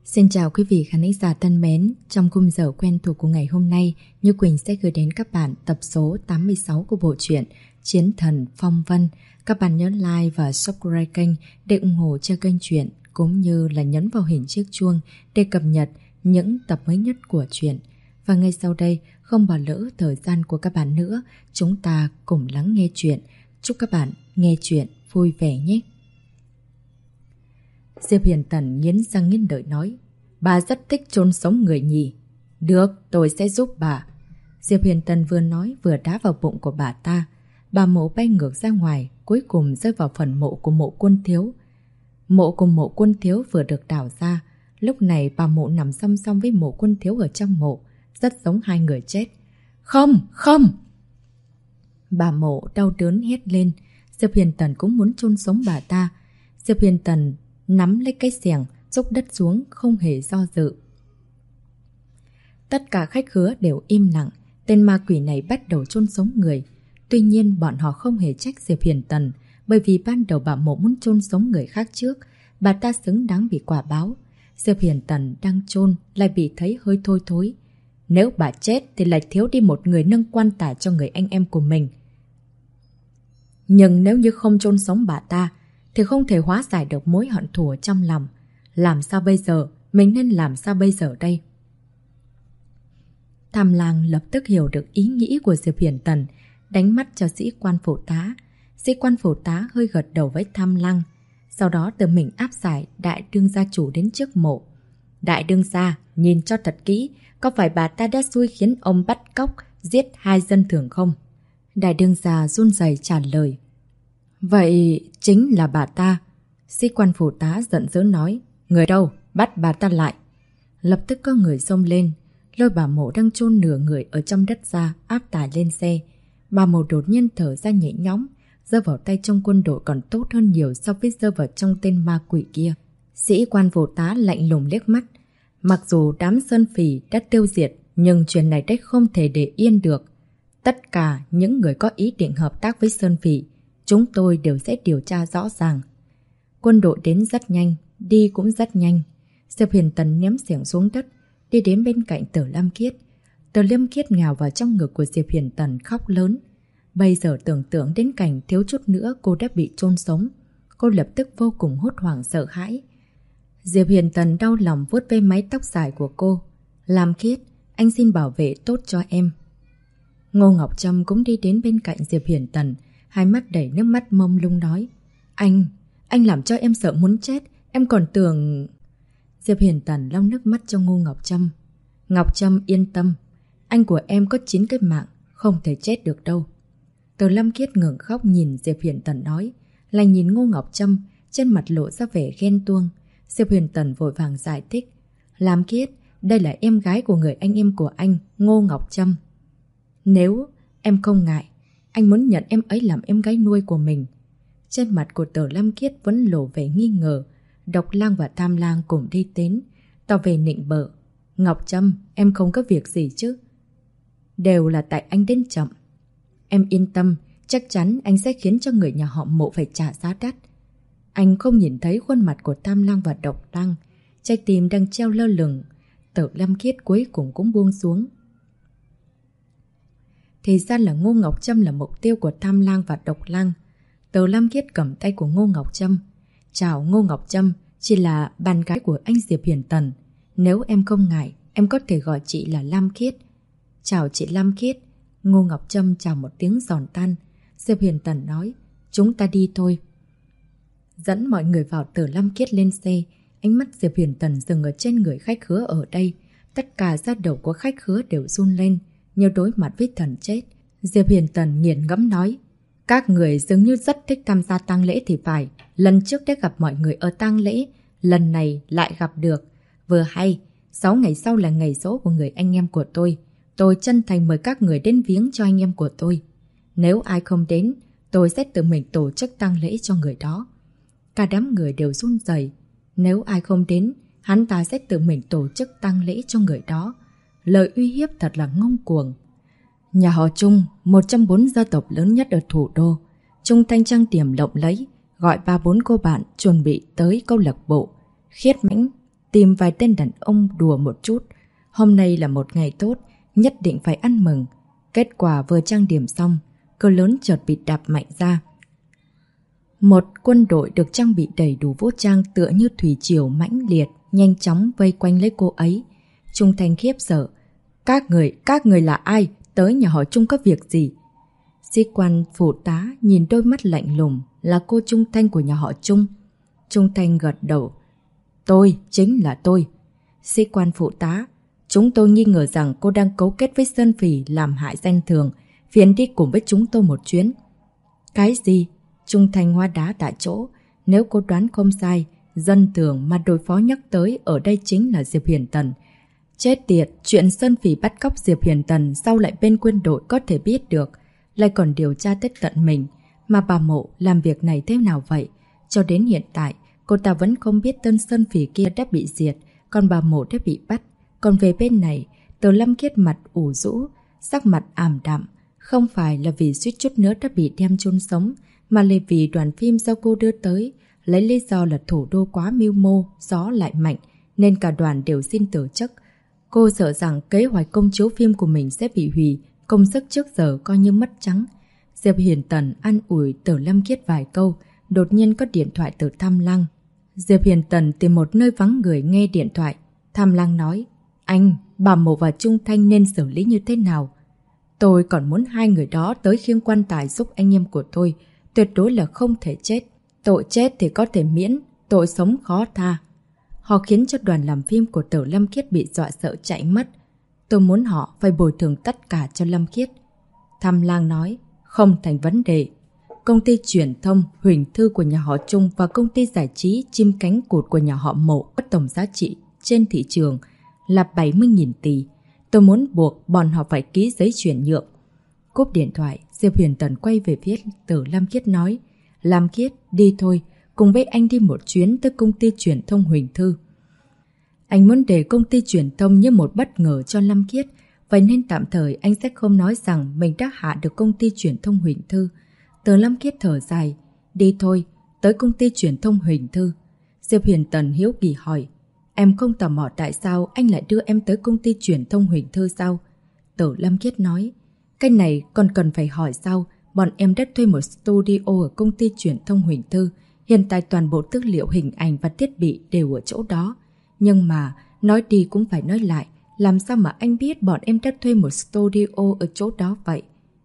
Xin chào quý vị khán giả thân mến. Trong khung giờ quen thuộc của ngày hôm nay, Như Quỳnh sẽ gửi đến các bạn tập số 86 của bộ truyện Chiến Thần Phong Vân. Các bạn nhớ like và subscribe kênh để ủng hộ cho kênh truyện, cũng như là nhấn vào hình chiếc chuông để cập nhật những tập mới nhất của truyện. Và ngay sau đây, không bỏ lỡ thời gian của các bạn nữa, chúng ta cùng lắng nghe truyện. Chúc các bạn nghe truyện vui vẻ nhé. Diệp Hiền Tần nghiến răng nghiến lợi nói: "Bà rất thích chôn sống người nhỉ? Được, tôi sẽ giúp bà." Diệp Hiền Tần vừa nói vừa đá vào bụng của bà ta. Bà mộ bay ngược ra ngoài, cuối cùng rơi vào phần mộ của Mộ Quân Thiếu. Mộ của Mộ Quân Thiếu vừa được đào ra. Lúc này bà mộ nằm song song với Mộ Quân Thiếu ở trong mộ, rất giống hai người chết. "Không, không!" Bà mộ đau đớn hét lên. Diệp Hiền Tần cũng muốn chôn sống bà ta. Diệp Hiền Tần nắm lấy cái xẻng, dốc đất xuống, không hề do dự. Tất cả khách khứa đều im lặng. Tên ma quỷ này bắt đầu chôn sống người. Tuy nhiên bọn họ không hề trách Diệp Hiền Tần, bởi vì ban đầu bà mộ muốn chôn sống người khác trước. Bà ta xứng đáng bị quả báo. Diệp Hiền Tần đang chôn lại bị thấy hơi thôi thối. Nếu bà chết thì lại thiếu đi một người nâng quan tài cho người anh em của mình. Nhưng nếu như không chôn sống bà ta thì không thể hóa giải được mối hận thù trong lòng. Làm sao bây giờ? Mình nên làm sao bây giờ đây? Tham Lang lập tức hiểu được ý nghĩ của Diệp Hiền Tần, đánh mắt cho sĩ quan phụ tá. Sĩ quan phụ tá hơi gật đầu với Tham Lang, sau đó tự mình áp giải đại đương gia chủ đến trước mộ. "Đại đương gia, nhìn cho thật kỹ, có phải bà ta đã xui khiến ông bắt cóc, giết 2 dân thường không?" Đại đương gia run rẩy trả lời: "Vậy chính là bà ta." Sĩ quan phụ tá giận dữ nói: "Người đâu? Bắt bà ta lại." Lập tức có người xông lên, lôi bà mộ đang chôn nửa người ở trong đất ra, áp tải lên xe. Bà mộ đột nhiên thở ra nhẹ nhõm, rơi vào tay trong quân đội còn tốt hơn nhiều so với rơi vào trong tên ma quỷ kia. Sĩ quan phụ tá lạnh lùng liếc mắt. Mặc dù đám Sơn Phỉ đã tiêu diệt, nhưng chuyện này đếch không thể để yên được. Tất cả những người có ý định hợp tác với Sơn Phỉ, chúng tôi đều sẽ điều tra rõ ràng. Quân đội đến rất nhanh, đi cũng rất nhanh. Diệp Hiền Tần ném xẻng xuống đất, đi đến bên cạnh Tử Lam Kiết. Tử Lam Kiết nhào vào trong ngực của Diệp Hiền Tần khóc lớn. Bây giờ tưởng tượng đến cảnh thiếu chút nữa cô đã bị chôn sống, cô lập tức vô cùng hốt hoảng sợ hãi. Diệp Hiền Tần đau lòng vuốt ve mái tóc dài của cô. "Lam Kiết, anh xin bảo vệ tốt cho em." Ngô Ngọc Trâm cũng đi đến bên cạnh Diệp Hiền Tần, hai mắt đầy nước mắt mông lung nói: Anh làm cho em sợ muốn chết, em còn tưởng..." Diệp Hiền Tần lau nước mắt cho Ngô Ngọc Trâm. "Ngọc Trâm yên tâm, anh của em có 9 cái mạng, không thể chết được đâu." Từ Lâm Kiết ngừng khóc nhìn Diệp Hiền Tần nói, lại nhìn Ngô Ngọc Trâm, trên mặt lộ ra vẻ ghen tuông. Diệp Hiền Tần vội vàng giải thích: "Lam Kiết, đây là em gái của người anh em của anh, Ngô Ngọc Trâm. Nếu em không ngại, anh muốn nhận em ấy làm em gái nuôi của mình." Trên mặt của Tử Lam Kiết vẫn lộ vẻ nghi ngờ. Độc Lang và Tham Lang cùng đi đến, tỏ vẻ nịnh bợ: "Ngọc Trâm, em không có việc gì chứ? Đều là tại anh đến chậm. Em yên tâm, chắc chắn anh sẽ khiến cho người nhà họ Mộ phải trả giá đắt." Anh không nhìn thấy khuôn mặt của Tham Lang và Độc Lang, trái tim đang treo lơ lửng. Tử Lam Kiết cuối cùng cũng buông xuống. Thì ra là Ngô Ngọc Trâm là mục tiêu của Tham Lang và Độc Lang. Tử Lam Kiết cầm tay của Ngô Ngọc Trâm: "Chào Ngô Ngọc Trâm, chị là bạn gái của anh Diệp Hiền Tần. Nếu em không ngại, em có thể gọi chị là Lam Kiết." "Chào chị Lam Kiết." Ngô Ngọc Trâm chào một tiếng giòn tan. Diệp Hiền Tần nói: "Chúng ta đi thôi." Dẫn mọi người vào. Tử Lam Kiết lên xe. Ánh mắt Diệp Hiền Tần dừng ở trên người khách khứa ở đây. Tất cả da đầu của khách khứa đều run lên, như đối mặt với thần chết. Diệp Hiền Tần nghiền ngẫm nói: "Các người dường như rất thích tham gia tang lễ thì phải. Lần trước đã gặp mọi người ở tang lễ, lần này lại gặp được. Vừa hay, 6 ngày sau là ngày giỗ của người anh em của tôi. Tôi chân thành mời các người đến viếng cho anh em của tôi. Nếu ai không đến, tôi sẽ tự mình tổ chức tang lễ cho người đó." Cả đám người đều run rẩy. Nếu ai không đến, hắn ta sẽ tự mình tổ chức tang lễ cho người đó. Lời uy hiếp thật là ngông cuồng. Nhà họ Trung, một trong 4 gia tộc lớn nhất ở thủ đô. Trung Thanh trang điểm lộng lẫy, gọi 3-4 cô bạn chuẩn bị tới câu lạc bộ. Khiết Mãnh tìm vài tên đàn ông đùa một chút. Hôm nay là một ngày tốt, nhất định phải ăn mừng. Kết quả vừa trang điểm xong, cửa lớn chợt bị đạp mạnh ra. Một quân đội được trang bị đầy đủ vũ trang tựa như thủy triều mãnh liệt, nhanh chóng vây quanh lấy cô ấy. Trung Thanh khiếp sợ. Các người là ai? Tới nhà họ Trung có việc gì? Sĩ quan phụ tá nhìn đôi mắt lạnh lùng, là cô Trung Thanh của nhà họ Trung. Trung Thanh gật đầu. Tôi, chính là tôi. Sĩ quan phụ tá, chúng tôi nghi ngờ rằng cô đang cấu kết với Sơn Phỉ làm hại danh thường, phiền đi cùng với chúng tôi một chuyến. Cái gì? Trung Thanh hóa đá tại chỗ. Nếu cô đoán không sai, dân thường mà đối phó nhắc tới ở đây chính là Diệp Hiền Tần. Chết tiệt, chuyện Sơn Phỉ bắt cóc Diệp Hiền Tần sao lại bên quân đội có thể biết được, lại còn điều tra tới tận mình. Mà bà Mộ làm việc này thế nào vậy? Cho đến hiện tại, cô ta vẫn không biết tên Sơn Phỉ kia đã bị diệt, còn bà Mộ đã bị bắt. Còn về bên này, Từ Lâm Khiết mặt ủ rũ, sắc mặt ảm đạm. Không phải là vì suýt chút nữa đã bị đem chôn sống, mà là vì đoàn phim do cô đưa tới, lấy lý do là thủ đô quá mưu mô, gió lại mạnh, nên cả đoàn đều xin từ chức. Cô sợ rằng kế hoạch công chiếu phim của mình sẽ bị hủy, công sức trước giờ coi như mất trắng. Diệp Hiền Tần an ủi Từ Lâm Khiết vài câu, đột nhiên có điện thoại từ Tham Lăng. Diệp Hiền Tần tìm một nơi vắng người nghe điện thoại. Tham Lăng nói, anh, bà Mộ và Trung Thanh nên xử lý như thế nào? Tôi còn muốn hai người đó tới khiêng quan tài giúp anh em của tôi, tuyệt đối là không thể chết. Tội chết thì có thể miễn, tội sống khó tha. Họ khiến cho đoàn làm phim của Từ Lâm Khiết bị dọa sợ chạy mất. Tôi muốn họ phải bồi thường tất cả cho Lâm Khiết. Tham Lang nói, không thành vấn đề. Công ty truyền thông Huỳnh Thư của nhà họ Trung và công ty giải trí Chim Cánh Cụt của nhà họ Mộ có tổng giá trị trên thị trường là 70.000 tỷ. Tôi muốn buộc bọn họ phải ký giấy chuyển nhượng. Cúp điện thoại, Diệp Huyền Tần quay về phía Từ Lâm Khiết nói, Lam Khiết, đi thôi, cùng với anh đi một chuyến tới công ty truyền thông Huỳnh Thư. Anh muốn để công ty truyền thông như một bất ngờ cho Lam Khiết, vậy nên tạm thời anh sẽ không nói rằng mình đã hạ được công ty truyền thông Huỳnh Thư. Từ Lam Khiết thở dài, đi thôi, tới công ty truyền thông Huỳnh Thư. Diệp Huyền Tần hiếu kỳ hỏi, em không tò mò tại sao anh lại đưa em tới công ty truyền thông Huỳnh Thư sao? Từ Lam Khiết nói, cái này còn cần phải hỏi sao? Bọn em đã thuê một studio ở công ty truyền thông Huỳnh Thư. Hiện tại toàn bộ tư liệu hình ảnh và thiết bị đều ở chỗ đó. Nhưng mà, nói đi cũng phải nói lại, làm sao mà anh biết bọn em đã thuê một studio ở chỗ đó vậy?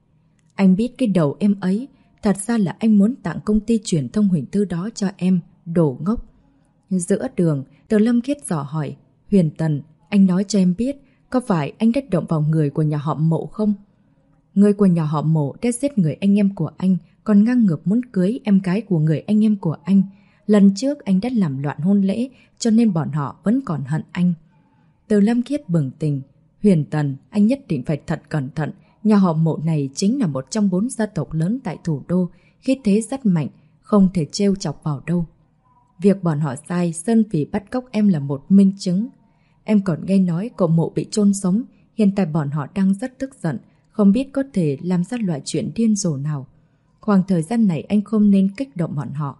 Anh biết cái đầu em ấy, thật ra là anh muốn tặng công ty truyền thông Huỳnh Thư đó cho em, đồ ngốc. Giữa đường, Từ Lâm Khiết dò hỏi, Huyền Tần, anh nói cho em biết, có phải anh đã động vào người của nhà họ Mộ không? Người của nhà họ Mộ đã giết người anh em của anh, còn ngang ngược muốn cưới em gái của người anh em của anh. Lần trước anh đã làm loạn hôn lễ, cho nên bọn họ vẫn còn hận anh. Từ Lâm Khiết bừng tỉnh, Huyền Tần, anh nhất định phải thật cẩn thận. Nhà họ Mộ này chính là một trong 4 gia tộc lớn tại thủ đô, khí thế rất mạnh, không thể trêu chọc vào đâu. Việc bọn họ sai, Sơn Phỉ bắt cóc em là một minh chứng. Em còn nghe nói cậu Mộ bị chôn sống, hiện tại bọn họ đang rất tức giận, không biết có thể làm ra loại chuyện điên rồ nào. Khoảng thời gian này anh không nên kích động bọn họ.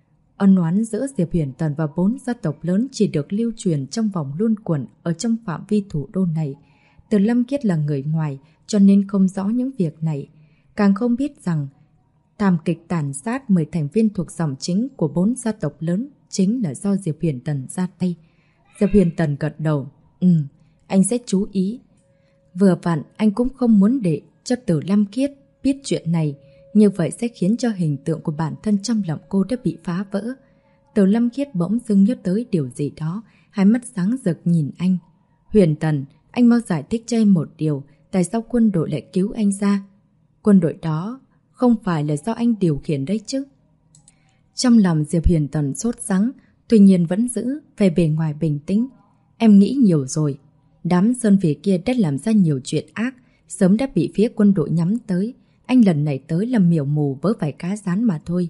Ân oán giữa Diệp Huyền Tần và 4 gia tộc lớn chỉ được lưu truyền trong vòng luân quẩn ở trong phạm vi thủ đô này. Từ Lâm Khiết là người ngoài, cho nên không rõ những việc này. Càng không biết rằng thảm kịch tàn sát 10 thành viên thuộc dòng chính của 4 gia tộc lớn chính là do Diệp Huyền Tần ra tay. Diệp Huyền Tần gật đầu. Anh sẽ chú ý. Vừa vặn anh cũng không muốn để cho Từ Lâm Khiết biết chuyện này, như vậy sẽ khiến cho hình tượng của bản thân trong lòng cô đã bị phá vỡ. Từ Lâm Khiết bỗng dưng nhớ tới điều gì đó, hai mắt sáng rực nhìn anh. Huyền Tần, anh mau giải thích cho em một điều, tại sao quân đội lại cứu anh ra? Quân đội đó không phải là do anh điều khiển đấy chứ? Trong lòng Diệp Huyền Tần sốt sắng, tuy nhiên vẫn giữ vẻ bề ngoài bình tĩnh. Em nghĩ nhiều rồi. Đám Sơn Phỉ kia đã làm ra nhiều chuyện ác, sớm đã bị phía quân đội nhắm tới. Anh lần này tới là miểu mù với vài cá rán mà thôi.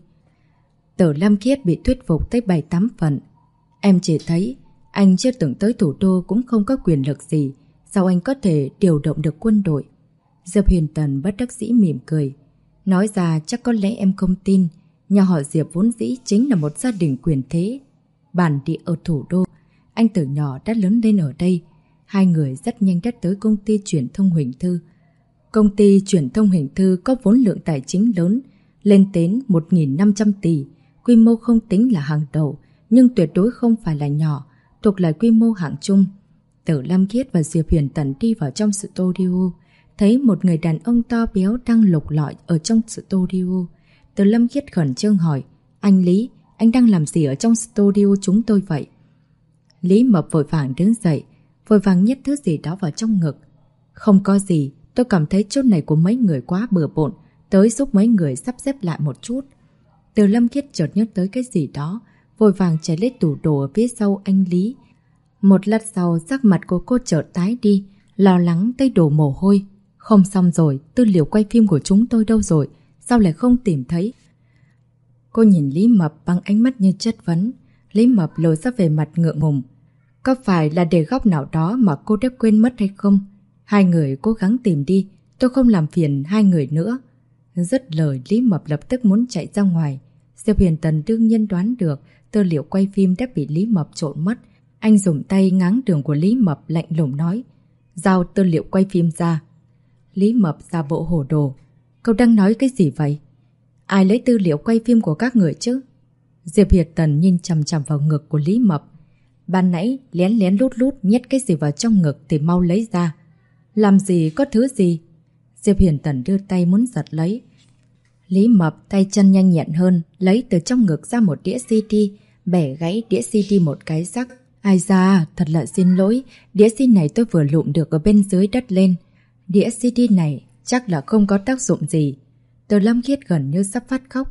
Từ Lâm Khiết bị thuyết phục tới 7-8 phần. Em chỉ thấy anh chưa từng tới thủ đô cũng không có quyền lực gì, sao anh có thể điều động được quân đội? Diệp Huyền Tần bất đắc dĩ mỉm cười. Nói ra chắc có lẽ em không tin, nhà họ Diệp vốn dĩ chính là một gia đình quyền thế, bản địa ở thủ đô. Anh từ nhỏ đã lớn lên ở đây. Hai người rất nhanh đã tới công ty truyền thông Huỳnh Thư. Công ty truyền thông Huỳnh Thư có vốn lượng tài chính lớn, lên đến 1.500 tỷ. Quy mô không tính là hàng đầu, nhưng tuyệt đối không phải là nhỏ, thuộc là quy mô hạng trung. Tử Lâm Khiết và Diệp Huyền Tần đi vào trong studio, thấy một người đàn ông to béo đang lục lọi ở trong studio. Tử Lâm Khiết khẩn trương hỏi, anh Lý, anh đang làm gì ở trong studio chúng tôi vậy? Lý Mập vội vàng đứng dậy, vội vàng nhét thứ gì đó vào trong ngực. Không có gì, tôi cảm thấy chỗ này của mấy người quá bừa bộn, tới giúp mấy người sắp xếp lại một chút. Tử Lâm Khiết chợt nhớ tới cái gì đó, vội vàng chạy lấy tủ đồ ở phía sau anh Lý. Một lát sau, sắc mặt của cô chợt tái đi, lo lắng tay đổ mồ hôi. Không xong rồi, tư liệu quay phim của chúng tôi đâu rồi? Sao lại không tìm thấy? Cô nhìn Lý Mập bằng ánh mắt như chất vấn. Lý Mập lộ ra vẻ mặt ngượng ngùng. Có phải là để góc nào đó mà cô đã quên mất hay không? Hai người cố gắng tìm đi, tôi không làm phiền hai người nữa. Dứt lời, Lý Mập lập tức muốn chạy ra ngoài. Diệp Huyền Tần đương nhiên đoán được tư liệu quay phim đã bị Lý Mập trộn mất. Anh dùng tay ngáng đường của Lý Mập lạnh lùng nói, giao tư liệu quay phim ra. Lý Mập ra bộ hồ đồ. Cậu đang nói cái gì vậy? Ai lấy tư liệu quay phim của các người chứ? Diệp Huyền Tần nhìn chằm chằm vào ngực của Lý Mập. Ban nãy lén lén lút lút nhét cái gì vào trong ngực thì mau lấy ra. Làm gì có thứ gì? Diệp Huyền Tần đưa tay muốn giật lấy. Lý Mập tay chân nhanh nhẹn hơn, lấy từ trong ngực ra một đĩa CD, bẻ gãy đĩa CD một cái rắc. Ai da, thật là xin lỗi, đĩa CD này tôi vừa lụm được ở bên dưới đất lên. Đĩa CD này chắc là không có tác dụng gì. Tử Lâm Khiết gần như sắp phát khóc.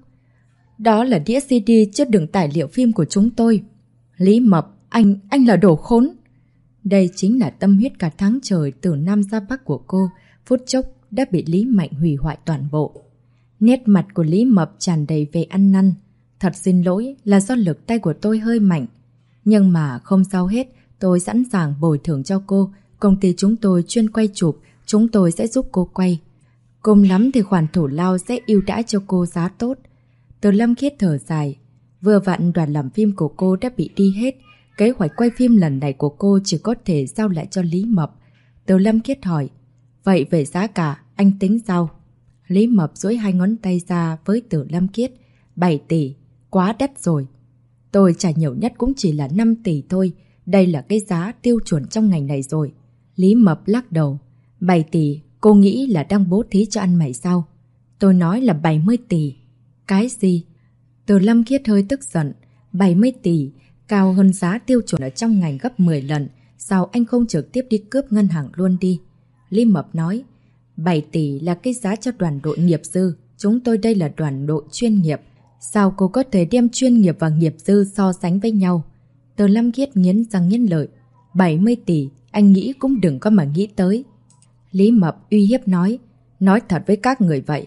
Đó là đĩa CD chứa đựng tài liệu phim của chúng tôi. Lý Mập, anh là đồ khốn. Đây chính là tâm huyết cả tháng trời từ Nam ra Bắc của cô, phút chốc đã bị Lý Mạnh hủy hoại toàn bộ. Nét mặt của Lý Mập tràn đầy vẻ ăn năn. Thật xin lỗi là do lực tay của tôi hơi mạnh. Nhưng mà không sao hết, tôi sẵn sàng bồi thường cho cô. Công ty chúng tôi chuyên quay chụp, chúng tôi sẽ giúp cô quay. Cùng lắm thì khoản thủ lao sẽ ưu đãi cho cô giá tốt. Tử Lâm Khiết thở dài. Vừa vặn đoàn làm phim của cô đã bị đi hết. Kế hoạch quay phim lần này của cô chỉ có thể giao lại cho Lý Mập. Tử Lâm Khiết hỏi, vậy về giá cả, anh tính sao? Lý Mập duỗi hai ngón tay ra với Tử Lâm Khiết. 7 tỷ, quá đắt rồi. Tôi trả nhiều nhất cũng chỉ là 5 tỷ thôi. Đây là cái giá tiêu chuẩn trong ngành này rồi. Lý Mập lắc đầu. 7 tỷ, cô nghĩ là đang bố thí cho ăn mày sao? Tôi nói là 70 tỷ. Cái gì? Tử Lâm Khiết hơi tức giận. 70 tỷ, cao hơn giá tiêu chuẩn ở trong ngành gấp 10 lần. Sao anh không trực tiếp đi cướp ngân hàng luôn đi? Lý Mập nói, 7 tỷ là cái giá cho đoàn đội nghiệp dư. Chúng tôi đây là đoàn đội chuyên nghiệp. Sao cô có thể đem chuyên nghiệp và nghiệp dư so sánh với nhau? Tử Lâm Khiết nghiến răng nghiến lợi. 70 tỷ, anh nghĩ cũng đừng có mà nghĩ tới. Lý Mập uy hiếp nói thật với các người vậy.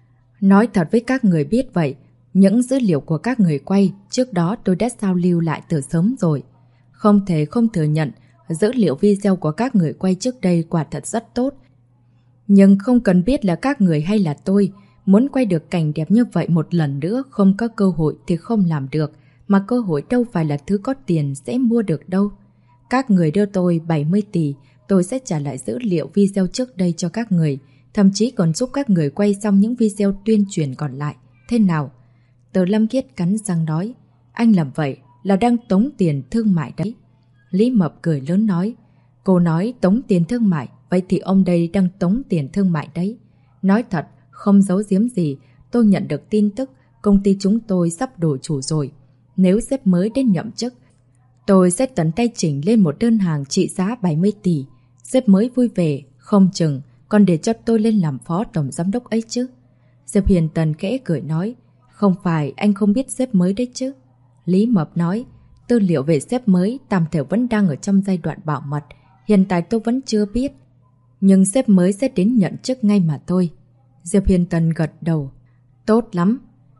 Nói thật với các người biết vậy. Những dữ liệu của các người quay, trước đó tôi đã sao lưu lại từ sớm rồi. Không thể không thừa nhận, dữ liệu video của các người quay trước đây quả thật rất tốt. Nhưng không cần biết là các người hay là tôi, muốn quay được cảnh đẹp như vậy một lần nữa không có cơ hội thì không làm được, mà cơ hội đâu phải là thứ có tiền sẽ mua được đâu. Các người đưa tôi 70 tỷ, tôi sẽ trả lại dữ liệu video trước đây cho các người, thậm chí còn giúp các người quay xong những video tuyên truyền còn lại. Thế nào? Tử Lâm Khiết cắn răng nói, anh làm vậy là đang tống tiền thương mại đấy. Lý Mập cười lớn nói, cô nói tống tiền thương mại, vậy thì ông đây đang tống tiền thương mại đấy. Nói thật, không giấu giếm gì, tôi nhận được tin tức công ty chúng tôi sắp đổi chủ rồi. Nếu sếp mới đến nhậm chức, tôi sẽ tận tay chỉnh lên một đơn hàng trị giá 70 tỷ. Sếp mới vui vẻ, không chừng còn để cho tôi lên làm phó tổng giám đốc ấy chứ. Diệp Huyền Tần khẽ cười nói, không phải anh không biết sếp mới đấy chứ. Lý Mập nói, tư liệu về sếp mới tạm thời vẫn đang ở trong giai đoạn bảo mật. Hiện tại tôi vẫn chưa biết. Nhưng sếp mới sẽ đến nhận chức ngay mà thôi. Diệp Huyền Tần gật đầu. Tốt lắm.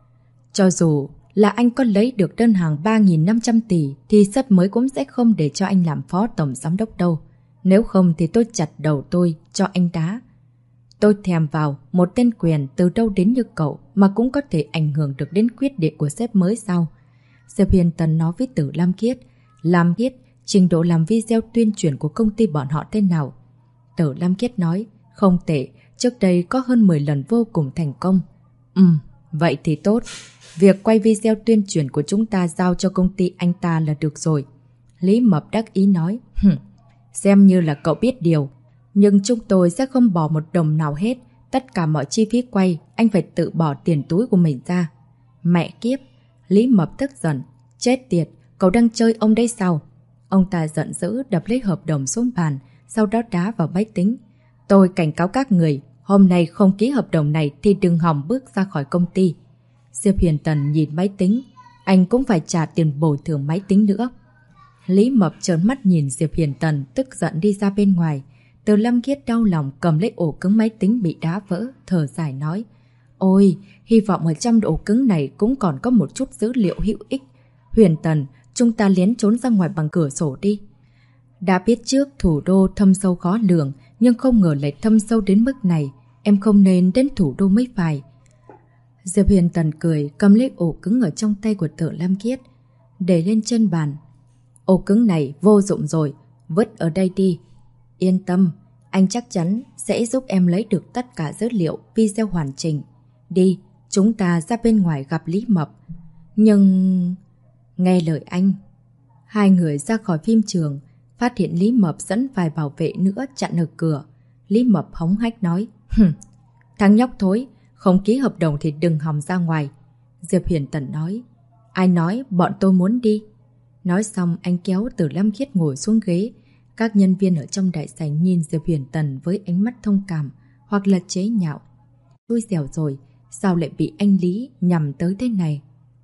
Cho dù là anh có lấy được đơn hàng 3.500 tỷ thì sếp mới cũng sẽ không để cho anh làm phó tổng giám đốc đâu. Nếu không thì tôi chặt đầu tôi cho anh đá. Tôi thèm vào một tên quyền từ đâu đến như cậu mà cũng có thể ảnh hưởng được đến quyết định của sếp mới sao? Diệp Huyền Tần nói với Tử Lâm Khiết. Lam Khiết, Trình độ làm video tuyên truyền của công ty bọn họ thế nào? Tử Lam Khiết nói, không tệ, trước đây có hơn 10 lần vô cùng thành công. Vậy thì tốt. Việc quay video tuyên truyền của chúng ta giao cho công ty anh ta là được rồi. Lý Mập đắc ý nói, xem như là cậu biết điều. Nhưng chúng tôi sẽ không bỏ một đồng nào hết. Tất cả mọi chi phí quay, anh phải tự bỏ tiền túi của mình ra. Mẹ kiếp! Lý Mập tức giận. Chết tiệt, cậu đang chơi ông đấy sao? Ông ta giận dữ đập lấy hợp đồng xuống bàn, sau đó đá vào máy tính. Tôi cảnh cáo các người, hôm nay không ký hợp đồng này thì đừng hòng bước ra khỏi công ty. Diệp Huyền Tần nhìn máy tính, anh cũng phải trả tiền bồi thường máy tính nữa. Lý Mập trợn mắt nhìn Diệp Huyền Tần, tức giận đi ra bên ngoài. Từ Lâm Khiết đau lòng cầm lấy ổ cứng máy tính bị đá vỡ, thở dài nói. Ôi, hy vọng ở trong ổ cứng này cũng còn có một chút dữ liệu hữu ích. Huyền Tần, chúng ta lén trốn ra ngoài bằng cửa sổ đi. Đã biết trước thủ đô thâm sâu khó lường, nhưng không ngờ lại thâm sâu đến mức này. Em không nên đến thủ đô mới phải. Diệp Huyền Tần cười, cầm lấy ổ cứng ở trong tay của Tử Lam Khiết, để lên trên bàn. Ổ cứng này vô dụng rồi, vứt ở đây đi. Yên tâm, anh chắc chắn sẽ giúp em lấy được tất cả dữ liệu video hoàn chỉnh. Đi, chúng ta ra bên ngoài gặp Lý Mập. Nhưng... nghe lời anh. Hai người ra khỏi phim trường, phát hiện Lý Mập dẫn vài bảo vệ nữa chặn ở cửa. Lý Mập hống hách nói, thằng nhóc thối, không ký hợp đồng thì đừng hòng ra ngoài. Diệp Huyền Tần nói, ai nói bọn tôi muốn đi. Nói xong anh kéo Tử Lam Khiết ngồi xuống ghế. Các nhân viên ở trong đại sảnh nhìn Diệp Huyền Tần với ánh mắt thông cảm hoặc là chế nhạo. Xui xẻo rồi, sao lại bị anh Lý nhằm tới thế này?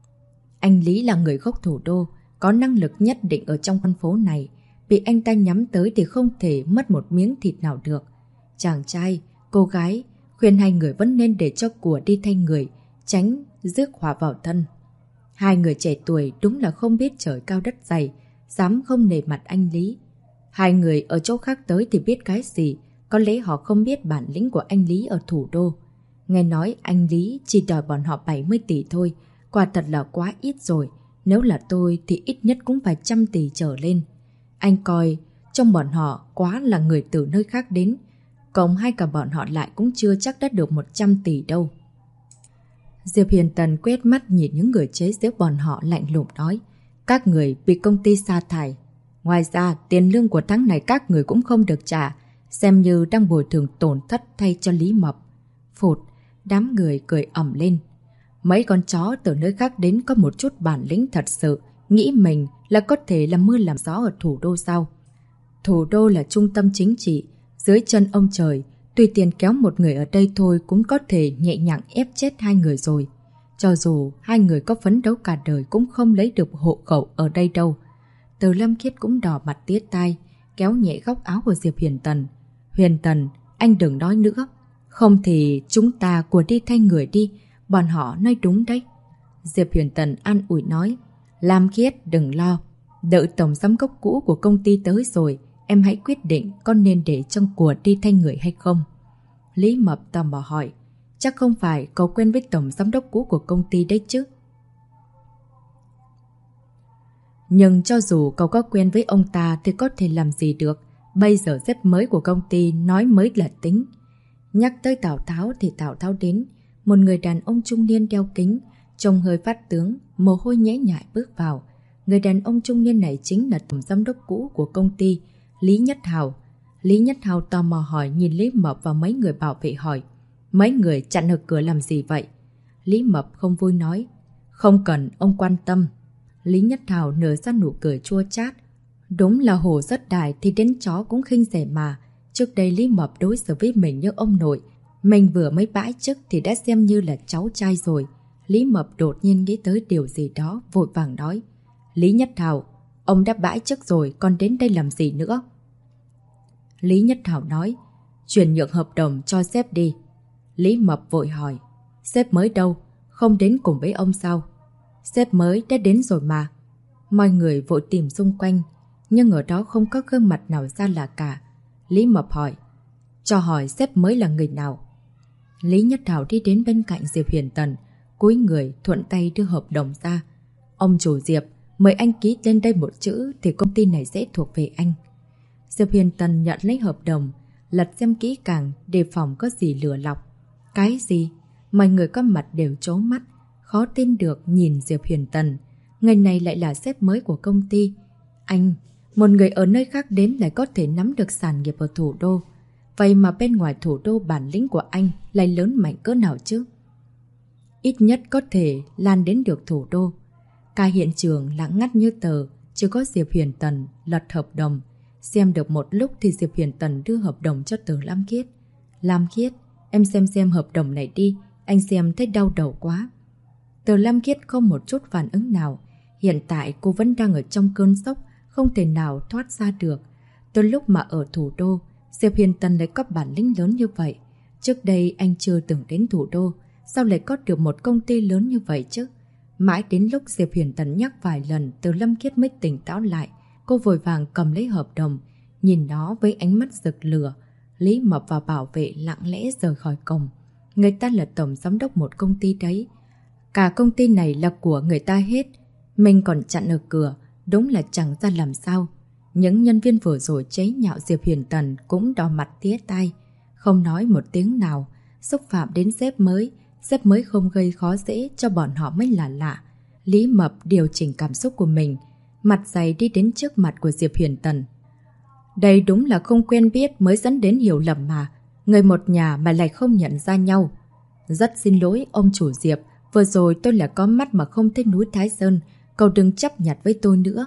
Anh Lý là người gốc thủ đô, có năng lực nhất định ở trong con phố này. Bị anh ta nhắm tới thì không thể mất một miếng thịt nào được. Chàng trai, cô gái, khuyên hai người vẫn nên để cho của đi thay người, tránh rước họa vào thân. Hai người trẻ tuổi đúng là không biết trời cao đất dày, dám không nể mặt anh Lý. Hai người ở chỗ khác tới thì biết cái gì, có lẽ họ không biết bản lĩnh của anh Lý ở thủ đô. Nghe nói anh Lý chỉ đòi bọn họ 70 tỷ thôi, quả thật là quá ít rồi. Nếu là tôi thì ít nhất cũng phải 100 tỷ trở lên. Anh coi trong bọn họ quá là người từ nơi khác đến, cộng hai cả bọn họ lại cũng chưa chắc đã được 100 tỷ đâu. Diệp Huyền Tần quét mắt nhìn những người chế giễu bọn họ lạnh lùng nói, các người bị công ty sa thải. Ngoài ra, tiền lương của tháng này các người cũng không được trả, xem như đang bồi thường tổn thất thay cho Lý Mập. Phụt, đám người cười ầm lên. Mấy con chó từ nơi khác đến có một chút bản lĩnh thật sự, nghĩ mình là có thể làm mưa làm gió ở thủ đô sao? Thủ đô là trung tâm chính trị, dưới chân ông trời, tùy tiền kéo một người ở đây thôi cũng có thể nhẹ nhàng ép chết hai người rồi. Cho dù hai người có phấn đấu cả đời cũng không lấy được hộ khẩu ở đây đâu. Từ Lâm Khiết cũng đỏ mặt tía tai, kéo nhẹ góc áo của Diệp Huyền Tần. Huyền Tần, anh đừng nói nữa. Không thì chúng ta của đi thay người đi, bọn họ nói đúng đấy. Diệp Huyền Tần an ủi nói, Lam Khiết đừng lo, đợi tổng giám đốc cũ của công ty tới rồi, em hãy quyết định có nên để trong của đi thay người hay không. Lý Mập tò mò hỏi, chắc không phải cậu quen với tổng giám đốc cũ của công ty đấy chứ? Nhưng cho dù cậu có quen với ông ta thì có thể làm gì được, bây giờ sếp mới của công ty nói mới là tính. Nhắc tới Tào Tháo thì Tào Tháo đến, một người đàn ông trung niên đeo kính, trông hơi phát tướng, mồ hôi nhễ nhại bước vào. Người đàn ông trung niên này chính là tổng giám đốc cũ của công ty, Lý Nhất Hào. Lý Nhất Hào tò mò hỏi nhìn Lý Mập và mấy người bảo vệ hỏi, mấy người chặn ở cửa làm gì vậy? Lý Mập không vui nói, không cần ông quan tâm. Lý Nhất Hào nở ra nụ cười chua chát, đúng là hổ rất đại thì đến chó cũng khinh rẻ mà. Trước đây Lý Mập đối xử với mình như ông nội, mình vừa mới bãi chức thì đã xem như là cháu trai rồi. Lý Mập đột nhiên nghĩ tới điều gì đó, vội vàng nói, Lý Nhất Hào, ông đã bãi chức rồi, còn đến đây làm gì nữa? Lý Nhất Hào nói, chuyển nhượng hợp đồng cho sếp đi. Lý Mập vội hỏi, sếp mới đâu, không đến cùng với ông sao? Sếp mới đã đến rồi mà. Mọi người vội tìm xung quanh, nhưng ở đó không có gương mặt nào xa lạ cả. Lý Mập hỏi, cho hỏi sếp mới là người nào? Lý Nhất Hào đi đến bên cạnh Diệp Huyền Tần, cúi người thuận tay đưa hợp đồng ra. Ông chủ Diệp, mời anh ký lên đây một chữ thì công ty này sẽ thuộc về anh. Diệp Huyền Tần nhận lấy hợp đồng, lật xem kỹ càng, đề phòng có gì lừa lọc. Cái gì? Mọi người có mặt đều trố mắt, khó tin được nhìn Diệp Huyền Tần. Người này lại là sếp mới của công ty. Anh, một người ở nơi khác đến lại có thể nắm được sản nghiệp ở thủ đô. Vậy mà bên ngoài thủ đô bản lĩnh của anh lại lớn mạnh cỡ nào chứ? Ít nhất có thể lan đến được thủ đô. Cả hiện trường lặng ngắt như tờ, chỉ có Diệp Huyền Tần lật hợp đồng. Xem được một lúc thì Diệp Huyền Tần đưa hợp đồng cho Từ Lam Khiết. Lam Khiết, em xem hợp đồng này đi, anh xem thấy đau đầu quá. Từ Lam Khiết không một chút phản ứng nào. Hiện tại cô vẫn đang ở trong cơn sốc, không thể nào thoát ra được. Từ lúc mà ở thủ đô, Diệp Huyền Tần lại có bản lĩnh lớn như vậy. Trước đây anh chưa từng đến thủ đô, sao lại có được một công ty lớn như vậy chứ? Mãi đến lúc Diệp Huyền Tần nhắc vài lần, Từ Lâm Khiết mới tỉnh táo lại. Cô vội vàng cầm lấy hợp đồng, nhìn nó với ánh mắt rực lửa. Lý Mập và bảo vệ lặng lẽ rời khỏi cổng. Người ta là tổng giám đốc một công ty đấy. Cả công ty này là của người ta hết. Mình còn chặn ở cửa, đúng là chẳng ra làm sao. Những nhân viên vừa rồi chế nhạo Diệp Huyền Tần cũng đỏ mặt tía tai, không nói một tiếng nào, xúc phạm đến sếp mới không gây khó dễ cho bọn họ mới là lạ. Lý Mập điều chỉnh cảm xúc của mình, mặt dày đi đến trước mặt của Diệp Huyền Tần. Đây đúng là không quen biết mới dẫn đến hiểu lầm mà, người một nhà mà lại không nhận ra nhau. Rất xin lỗi ông chủ Diệp, vừa rồi tôi là có mắt mà không thấy núi Thái Sơn, cậu đừng chấp nhặt với tôi nữa.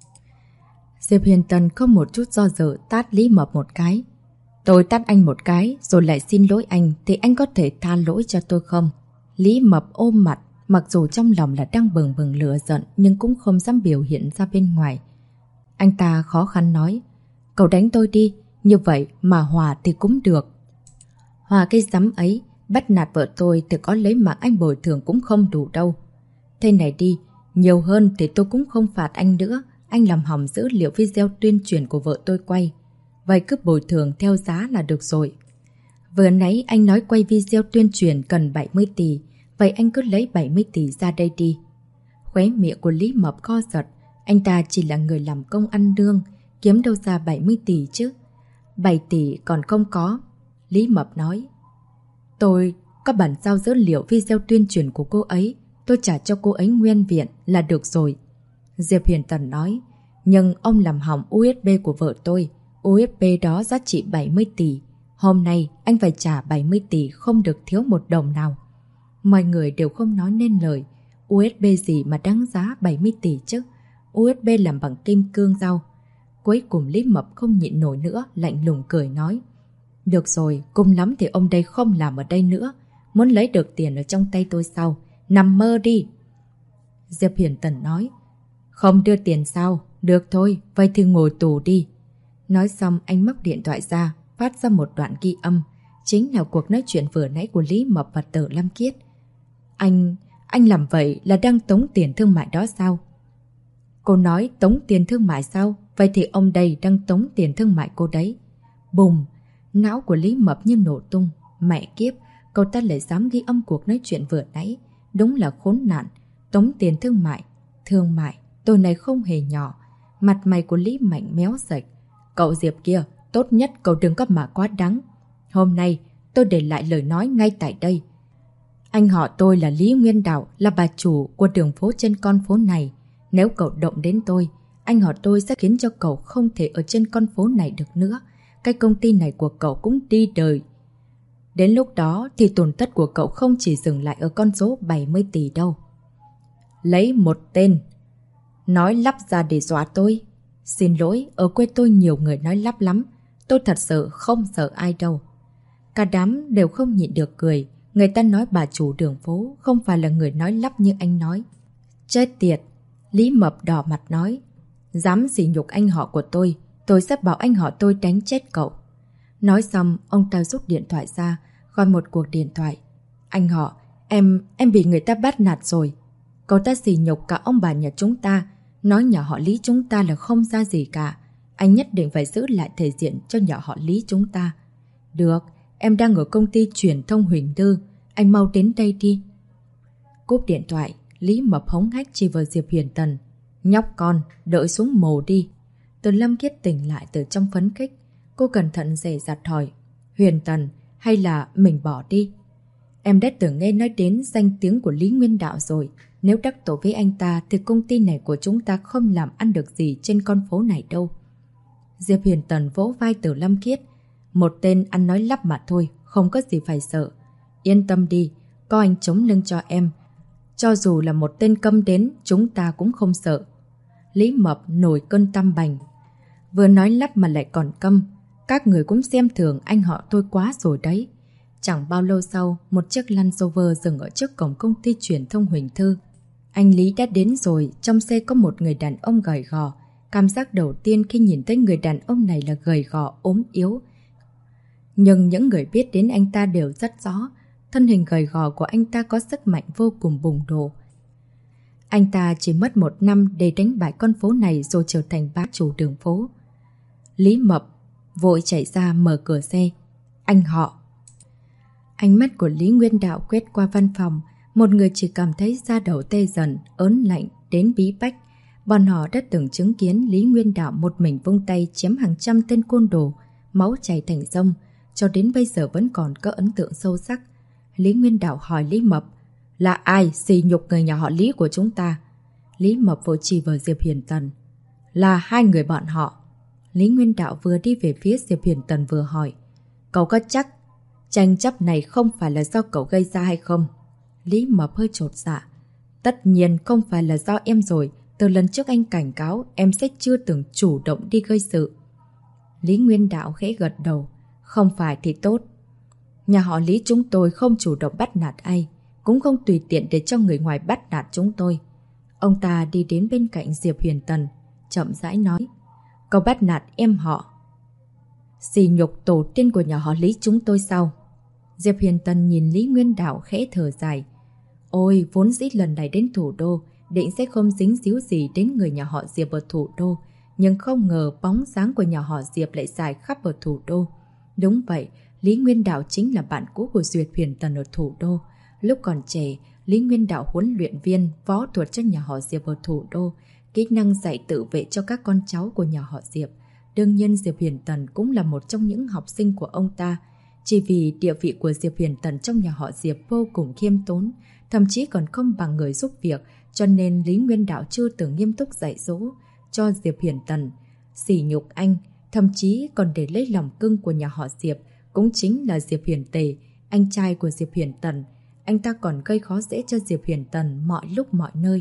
Diệp Huyền Tần không một chút do dự tát Lý Mập một cái. Tôi tát anh một cái rồi lại xin lỗi anh thì anh có thể tha lỗi cho tôi không? Lý Mập ôm mặt, mặc dù trong lòng là đang bừng bừng lửa giận nhưng cũng không dám biểu hiện ra bên ngoài. Anh ta khó khăn nói, cậu đánh tôi đi, như vậy mà hòa thì cũng được. Hòa cái rắm ấy, bắt nạt vợ tôi thì có lấy mạng anh bồi thường cũng không đủ đâu. Thế này đi, nhiều hơn thì tôi cũng không phạt anh nữa. Anh làm hỏng dữ liệu video tuyên truyền của vợ tôi quay. Vậy cứ bồi thường theo giá là được rồi. Vừa nãy anh nói quay video tuyên truyền cần 70 tỷ. Vậy anh cứ lấy 70 tỷ ra đây đi. Khóe miệng của Lý Mập co giật. Anh ta chỉ là người làm công ăn lương, kiếm đâu ra 70 tỷ chứ. 7 tỷ còn không có. Lý Mập nói, tôi có bản sao dữ liệu video tuyên truyền của cô ấy. Tôi trả cho cô ấy nguyên viện là được rồi. Diệp Huyền Tần nói, nhưng ông làm hỏng USB của vợ tôi. USB đó giá trị 70 tỷ. Hôm nay anh phải trả 70 tỷ, không được thiếu một đồng nào. Mọi người đều không nói nên lời. USB gì mà đáng giá 70 tỷ chứ? USB làm bằng kim cương rau. Cuối cùng Lý Mập không nhịn nổi nữa, lạnh lùng cười nói, được rồi, cùng lắm thì ông đây không làm ở đây nữa. Muốn lấy được tiền ở trong tay tôi sao? Nằm mơ đi. Diệp Huyền Tần nói, không đưa tiền sao? Được thôi, vậy thì ngồi tù đi. Nói xong anh móc điện thoại ra, phát ra một đoạn ghi âm. Chính là cuộc nói chuyện vừa nãy của Lý Mập và Từ Lam Khiết. Anh làm vậy là đang tống tiền thương mại đó sao? Cô nói tống tiền thương mại sao? Vậy thì ông đây đang tống tiền thương mại cô đấy. Bùm! Não của Lý Mập như nổ tung. Mẹ kiếp! Cậu ta lại dám ghi âm cuộc nói chuyện vừa nãy. Đúng là khốn nạn. Tống tiền thương mại. Thương mại. Tôi này không hề nhỏ. Mặt mày của Lý Mạnh méo sạch. Cậu Diệp kia, tốt nhất cậu đừng có mà quá đắng. Hôm nay tôi để lại lời nói ngay tại đây. Anh họ tôi là Lý Nguyên Đạo, là bà chủ của đường phố trên con phố này. Nếu cậu động đến tôi, anh họ tôi sẽ khiến cho cậu không thể ở trên con phố này được nữa. Cái công ty này của cậu cũng đi đời. Đến lúc đó thì tổn thất của cậu không chỉ dừng lại ở con số 70 tỷ đâu. Lấy một tên nói lắp ra để dọa tôi. Xin lỗi, ở quê tôi nhiều người nói lắp lắm. Tôi thật sự không sợ ai đâu. Cả đám đều không nhịn được cười. Người ta nói bà chủ đường phố không phải là người nói lắp như anh nói. Chết tiệt! Lý Mập đỏ mặt nói, dám sỉ nhục anh họ của tôi sẽ bảo anh họ tôi đánh chết cậu. Nói xong, ông ta rút điện thoại ra, gọi một cuộc điện thoại. Anh họ, em bị người ta bắt nạt rồi. Cậu ta sỉ nhục cả ông bà nhà chúng ta, nói nhà họ Lý chúng ta là không ra gì cả. Anh nhất định phải giữ lại thể diện cho nhà họ Lý chúng ta. Được, em đang ở công ty truyền thông Huỳnh Thư, anh mau đến đây đi. Cúp điện thoại, Lý Mập hống hách chỉ vào Diệp Huyền Tần. Nhóc con, đợi xuống mồ đi. Từ Lâm Khiết tỉnh lại từ trong phấn khích. Cô cẩn thận dè dặt hỏi. Huyền Tần, hay là mình bỏ đi? Em đã từng nghe nói đến danh tiếng của Lý Nguyên Đạo rồi. Nếu đắc tội với anh ta thì công ty này của chúng ta không làm ăn được gì trên con phố này đâu. Diệp Huyền Tần vỗ vai Từ Lâm Khiết. Một tên ăn nói lắp mà thôi, không có gì phải sợ. Yên tâm đi, có anh chống lưng cho em. Cho dù là một tên câm đến, chúng ta cũng không sợ. Lý Mập nổi cơn tam bành. Vừa nói lắp mà lại còn câm. Các người cũng xem thường anh họ tôi quá rồi đấy. Chẳng bao lâu sau, một chiếc Land Rover dừng ở trước cổng công ty truyền thông Huỳnh Thư. Anh Lý đã đến rồi, trong xe có một người đàn ông gầy gò. Cảm giác đầu tiên khi nhìn thấy người đàn ông này là gầy gò, ốm yếu. Nhưng những người biết đến anh ta đều rất rõ. Thân hình gầy gò của anh ta có sức mạnh vô cùng bùng nổ. Anh ta chỉ mất 1 năm để đánh bại con phố này rồi trở thành bá chủ đường phố. Lý Mập vội chạy ra mở cửa xe. Anh họ. Ánh mắt của Lý Nguyên Đạo quét qua văn phòng. Một người chỉ cảm thấy da đầu tê dần, ớn lạnh đến bí bách. Bọn họ đã từng chứng kiến Lý Nguyên Đạo một mình vung tay chém hàng trăm tên côn đồ, máu chảy thành sông, cho đến bây giờ vẫn còn có ấn tượng sâu sắc. Lý Nguyên Đạo hỏi Lý Mập, là ai sỉ nhục người nhà họ Lý của chúng ta? Lý Mập vội chỉ vào Diệp Huyền Tần. Là 2 người bọn họ. Lý Nguyên Đạo vừa đi về phía Diệp Huyền Tần vừa hỏi, cậu có chắc tranh chấp này không phải là do cậu gây ra hay không? Lý Mập hơi chột dạ. Tất nhiên không phải là do em rồi. Từ lần trước anh cảnh cáo em sẽ chưa từng chủ động đi gây sự. Lý Nguyên Đạo khẽ gật đầu. Không phải thì tốt. Nhà họ Lý chúng tôi không chủ động bắt nạt ai, cũng không tùy tiện để cho người ngoài bắt nạt chúng tôi. Ông ta đi đến bên cạnh Diệp Huyền Tần, chậm rãi nói, cậu bắt nạt em họ, sỉ nhục tổ tiên của nhà họ Lý chúng tôi sao? Diệp Huyền Tần nhìn Lý Nguyên Đạo khẽ thở dài. Ôi, vốn dĩ lần này đến thủ đô định sẽ không dính díu gì đến người nhà họ Diệp ở thủ đô, nhưng không ngờ bóng dáng của nhà họ Diệp lại dài khắp ở thủ đô. Đúng vậy, Lý Nguyên Đạo chính là bạn cũ của Diệp Huyền Tần ở thủ đô. Lúc còn trẻ, Lý Nguyên Đạo huấn luyện viên võ thuật cho nhà họ Diệp ở thủ đô, kỹ năng dạy tự vệ cho các con cháu của nhà họ Diệp. Đương nhiên Diệp Huyền Tần cũng là một trong những học sinh của ông ta. Chỉ vì địa vị của Diệp Huyền Tần trong nhà họ Diệp vô cùng khiêm tốn, thậm chí còn không bằng người giúp việc, cho nên Lý Nguyên Đạo chưa từng nghiêm túc dạy dỗ cho Diệp Huyền Tần. Sỉ nhục anh, thậm chí còn để lấy lòng cưng của nhà họ Diệp, cũng chính là Diệp Huyền Tề, anh trai của Diệp Huyền Tần. Anh ta còn gây khó dễ cho Diệp Huyền Tần mọi lúc mọi nơi.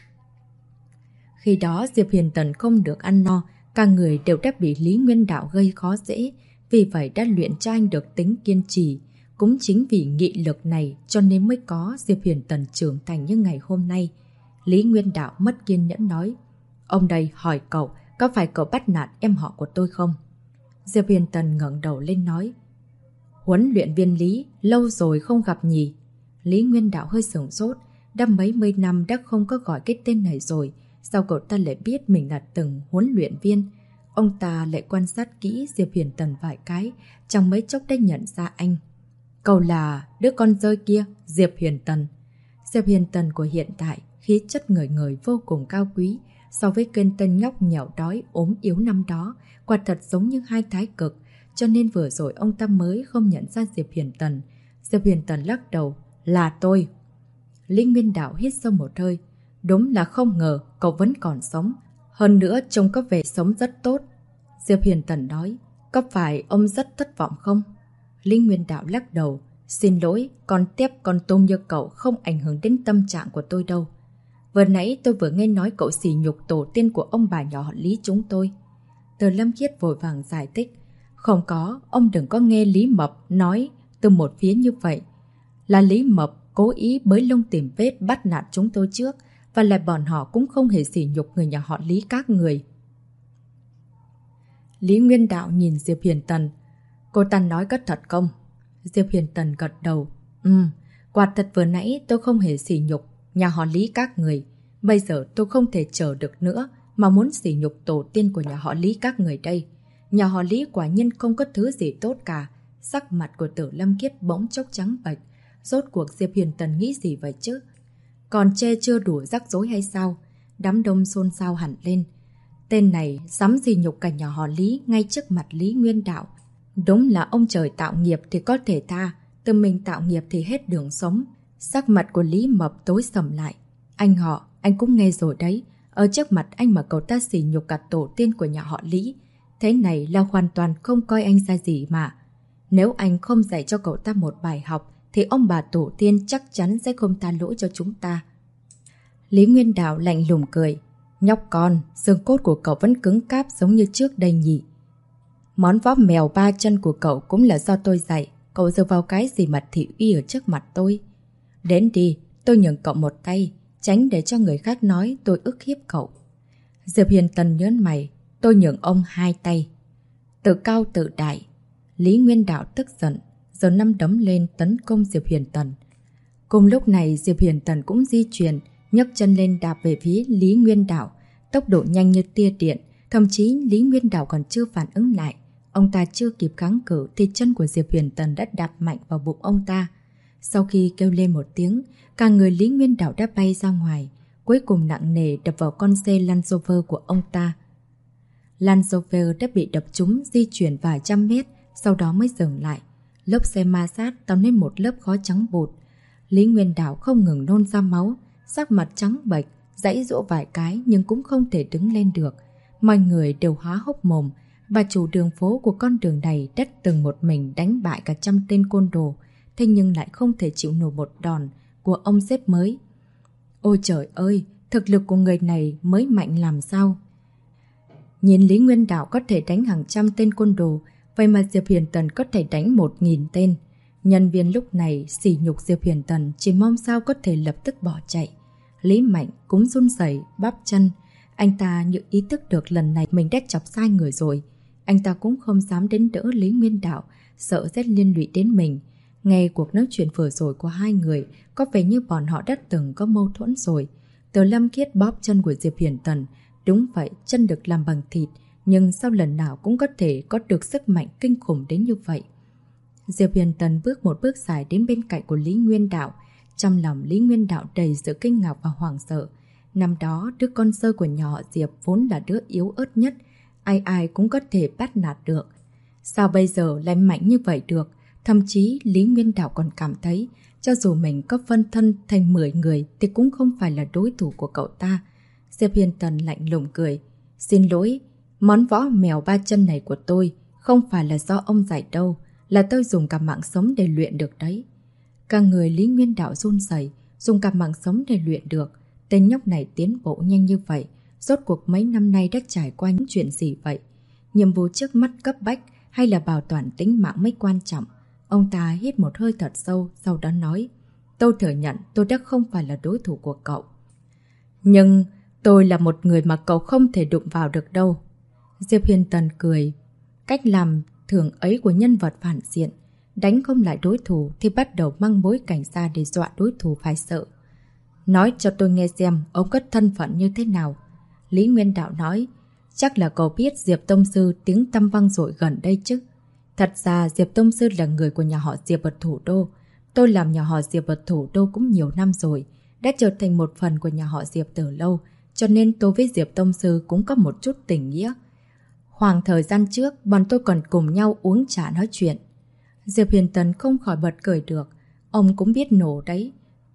Khi đó Diệp Huyền Tần không được ăn no, cả người đều đã bị Lý Nguyên Đạo gây khó dễ, vì vậy đã luyện cho anh được tính kiên trì. Cũng chính vì nghị lực này cho nên mới có Diệp Huyền Tần trưởng thành như ngày hôm nay. Lý Nguyên Đạo mất kiên nhẫn nói, ông đây hỏi cậu, có phải cậu bắt nạt em họ của tôi không? Diệp Huyền Tần ngẩng đầu lên nói, huấn luyện viên Lý, lâu rồi không gặp nhỉ? Lý Nguyên Đạo hơi sửng sốt, đã mấy mươi năm đã không có gọi cái tên này rồi, sao cậu ta lại biết mình là từng huấn luyện viên? Ông ta lại quan sát kỹ Diệp Huyền Tần vài cái, trong mấy chốc đã nhận ra anh. Cậu là đứa con rơi kia, Diệp Huyền Tần. Diệp Huyền Tần của hiện tại, khí chất người người vô cùng cao quý, so với kênh tên nhóc nhẽo đói, ốm yếu năm đó, quả thật giống như hai thái cực, cho nên vừa rồi ông ta mới không nhận ra Diệp Huyền Tần. Diệp Huyền Tần lắc đầu, là tôi. Lý Nguyên Đạo hít sâu một hơi, đúng là không ngờ cậu vẫn còn sống, hơn nữa trông có vẻ sống rất tốt. Diệp Huyền Tần nói, có phải ông rất thất vọng không? Lý Nguyên Đạo lắc đầu, xin lỗi, con tép con tôm như cậu không ảnh hưởng đến tâm trạng của tôi đâu. Vừa nãy tôi vừa nghe nói cậu sỉ nhục tổ tiên của ông bà nhỏ họ Lý chúng tôi. Từ Lâm Khiết vội vàng giải thích, không có, ông đừng có nghe Lý Mập nói từ một phía như vậy. Là Lý Mập cố ý bới lông tìm vết bắt nạt chúng tôi trước, và lại bọn họ cũng không hề sỉ nhục người nhà họ Lý các người. Lý Nguyên Đạo nhìn Diệp Huyền Tần, cô ta nói có thật không? Diệp Huyền Tần gật đầu, quả thật vừa nãy tôi không hề sỉ nhục nhà họ Lý các người. Bây giờ tôi không thể chờ được nữa mà muốn sỉ nhục tổ tiên của nhà họ Lý các người đây. Nhà họ Lý quả nhiên không có thứ gì tốt cả. Sắc mặt của Tử Lâm Khiết bỗng chốc trắng bệch. Rốt cuộc Diệp Huyền Tần nghĩ gì vậy chứ? Còn chê chưa đủ rắc rối hay sao? Đám đông xôn xao hẳn lên. Tên này dám sỉ nhục cả nhà họ Lý ngay trước mặt Lý Nguyên Đạo. Đúng là ông trời tạo nghiệp thì có thể tha, tự mình tạo nghiệp thì hết đường sống. Sắc mặt của Lý Mập tối sầm lại. Anh họ, anh cũng nghe rồi đấy. Ở trước mặt anh mà cậu ta sỉ nhục cả tổ tiên của nhà họ Lý. Thế này là hoàn toàn không coi anh ra gì mà. Nếu anh không dạy cho cậu ta một bài học thì ông bà tổ tiên chắc chắn sẽ không tha lỗi cho chúng ta. Lý Nguyên Đạo lạnh lùng cười. Nhóc con, xương cốt của cậu vẫn cứng cáp giống như trước đây nhỉ. Món võ mèo 3 chân của cậu cũng là do tôi dạy. Cậu dựa vào cái gì mà thị uy ở trước mặt tôi? Đến đi, tôi nhường cậu một tay, tránh để cho người khác nói tôi ức hiếp cậu. Diệp Hiền Tần nhớn mày. Tôi nhường ông 2 tay. Tự cao tự đại. Lý Nguyên Đạo tức giận, giờ nắm đấm lên tấn công Diệp Hiền Tần. Cùng lúc này Diệp Hiền Tần cũng di chuyển, nhấc chân lên đạp về phía Lý Nguyên Đạo, tốc độ nhanh như tia điện, thậm chí Lý Nguyên Đạo còn chưa phản ứng lại. Ông ta chưa kịp kháng cự thì chân của Diệp Hiền Tần đã đạp mạnh vào bụng ông ta. Sau khi kêu lên một tiếng, cả người Lý Nguyên Đạo đã bay ra ngoài, cuối cùng nặng nề đập vào con xe Land Rover của ông ta. Land Rover đã bị đập trúng, di chuyển vài trăm mét, sau đó mới dừng lại. Lốp xe ma sát tạo nên một lớp khói trắng bột. Lý Nguyên Đạo không ngừng nôn ra máu, sắc mặt trắng bệch, giãy giụa vài cái nhưng cũng không thể đứng lên được. Mọi người đều há hốc mồm. Bà chủ đường phố của con đường này đã từng một mình đánh bại cả trăm tên côn đồ, thế nhưng lại không thể chịu nổi một đòn của ông sếp mới. Ôi trời ơi, thực lực của người này mới mạnh làm sao? Nhìn Lý Nguyên Đạo có thể đánh hàng trăm tên côn đồ, vậy mà Diệp Hiền Tần có thể đánh 1000 tên. Nhân viên lúc này sỉ nhục Diệp Hiền Tần, chỉ mong sao có thể lập tức bỏ chạy. Lý Mạnh cũng run rẩy bắp chân. Anh ta như ý thức được lần này mình đã chọc sai người rồi. Anh ta cũng không dám đến đỡ Lý Nguyên Đạo, sợ sẽ liên lụy đến mình. Nghe cuộc nói chuyện vừa rồi của hai người, có vẻ như bọn họ đã từng có mâu thuẫn rồi. Từ Lâm Khiết bóp chân của Diệp Hiền Tần. Đúng vậy, chân được làm bằng thịt, nhưng sao lần nào cũng có thể có được sức mạnh kinh khủng đến như vậy? Diệp Hiền Tần bước một bước dài đến bên cạnh của Lý Nguyên Đạo. Trong lòng Lý Nguyên Đạo đầy sự kinh ngạc và hoảng sợ. Năm đó, đứa con sơ của nhà họ Diệp vốn là đứa yếu ớt nhất, ai ai cũng có thể bắt nạt được. Sao bây giờ lại mạnh như vậy được? Thậm chí Lý Nguyên Đạo còn cảm thấy cho dù mình có phân thân thành 10 người thì cũng không phải là đối thủ của cậu ta. Diệp Hiền Tần lạnh lùng cười. Xin lỗi, món võ mèo 3 chân này của tôi không phải là do ông dạy đâu, là tôi dùng cả mạng sống để luyện được đấy. Cả người Lý Nguyên Đạo run rẩy, dùng cả mạng sống để luyện được. Tên nhóc này tiến bộ nhanh như vậy, rốt cuộc mấy năm nay đã trải qua những chuyện gì vậy? Nhiệm vụ trước mắt cấp bách hay là bảo toàn tính mạng mới quan trọng? Ông ta hít một hơi thật sâu, sau đó nói. Tôi thừa nhận tôi đã không phải là đối thủ của cậu. Nhưng tôi là một người mà cậu không thể đụng vào được đâu. Diệp Hiền Tần cười. Cách làm thường ấy của nhân vật phản diện, đánh không lại đối thủ thì bắt đầu mang bối cảnh ra để dọa đối thủ phải sợ. Nói cho tôi nghe xem ông có thân phận như thế nào. Lý Nguyên Đạo nói. Chắc là cậu biết Diệp Tông Sư tiếng tăm vang dội gần đây chứ. Thật ra Diệp Tông Sư là người của nhà họ Diệp ở thủ đô. Tôi làm nhà họ Diệp ở thủ đô cũng nhiều năm rồi, đã trở thành một phần của nhà họ Diệp từ lâu, cho nên tôi với Diệp Tông Sư cũng có một chút tình nghĩa. Khoảng thời gian trước, bọn tôi còn cùng nhau uống trà nói chuyện. Diệp Hiền Tần không khỏi bật cười được. Ông cũng biết nổ đấy.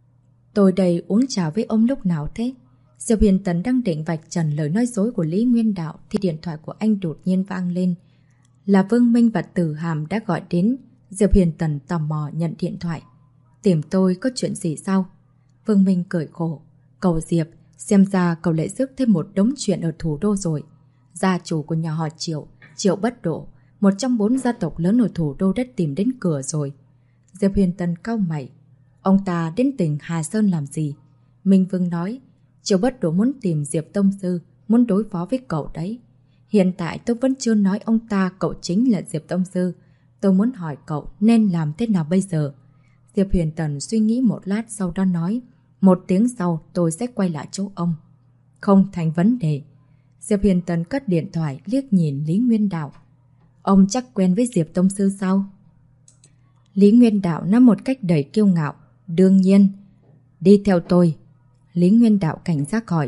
Tôi đây uống trà với ông lúc nào thế? Diệp Hiền Tần đang định vạch trần lời nói dối của Lý Nguyên Đạo thì điện thoại của anh đột nhiên vang lên. Là Vương Minh và Tử Hàm đã gọi đến. Diệp Hiền Tần tò mò nhận điện thoại. Tìm tôi có chuyện gì sao? Vương Minh cười khổ. Cậu Diệp, xem ra cậu lại rước thêm một đống chuyện ở thủ đô rồi. Gia chủ của nhà họ Triệu, Triệu Bất Độ, một trong 4 gia tộc lớn ở thủ đô đã tìm đến cửa rồi. Diệp Hiền Tần cau mày. Ông ta đến tỉnh Hà Sơn làm gì? Minh Vương nói. Triệu Bất Độ muốn tìm Diệp Tông Sư, muốn đối phó với cậu đấy. Hiện tại tôi vẫn chưa nói ông ta cậu chính là Diệp Tông Sư. Tôi muốn hỏi cậu nên làm thế nào bây giờ? Diệp Hiền Tần suy nghĩ một lát sau đó nói. 1 tiếng sau tôi sẽ quay lại chỗ ông. Không thành vấn đề. Diệp Hiền Tần cất điện thoại liếc nhìn Lý Nguyên Đạo. Ông chắc quen với Diệp Tông Sư sao? Lý Nguyên Đạo nói một cách đầy kiêu ngạo. Đương nhiên. Đi theo tôi. Lý Nguyên Đạo cảnh giác hỏi.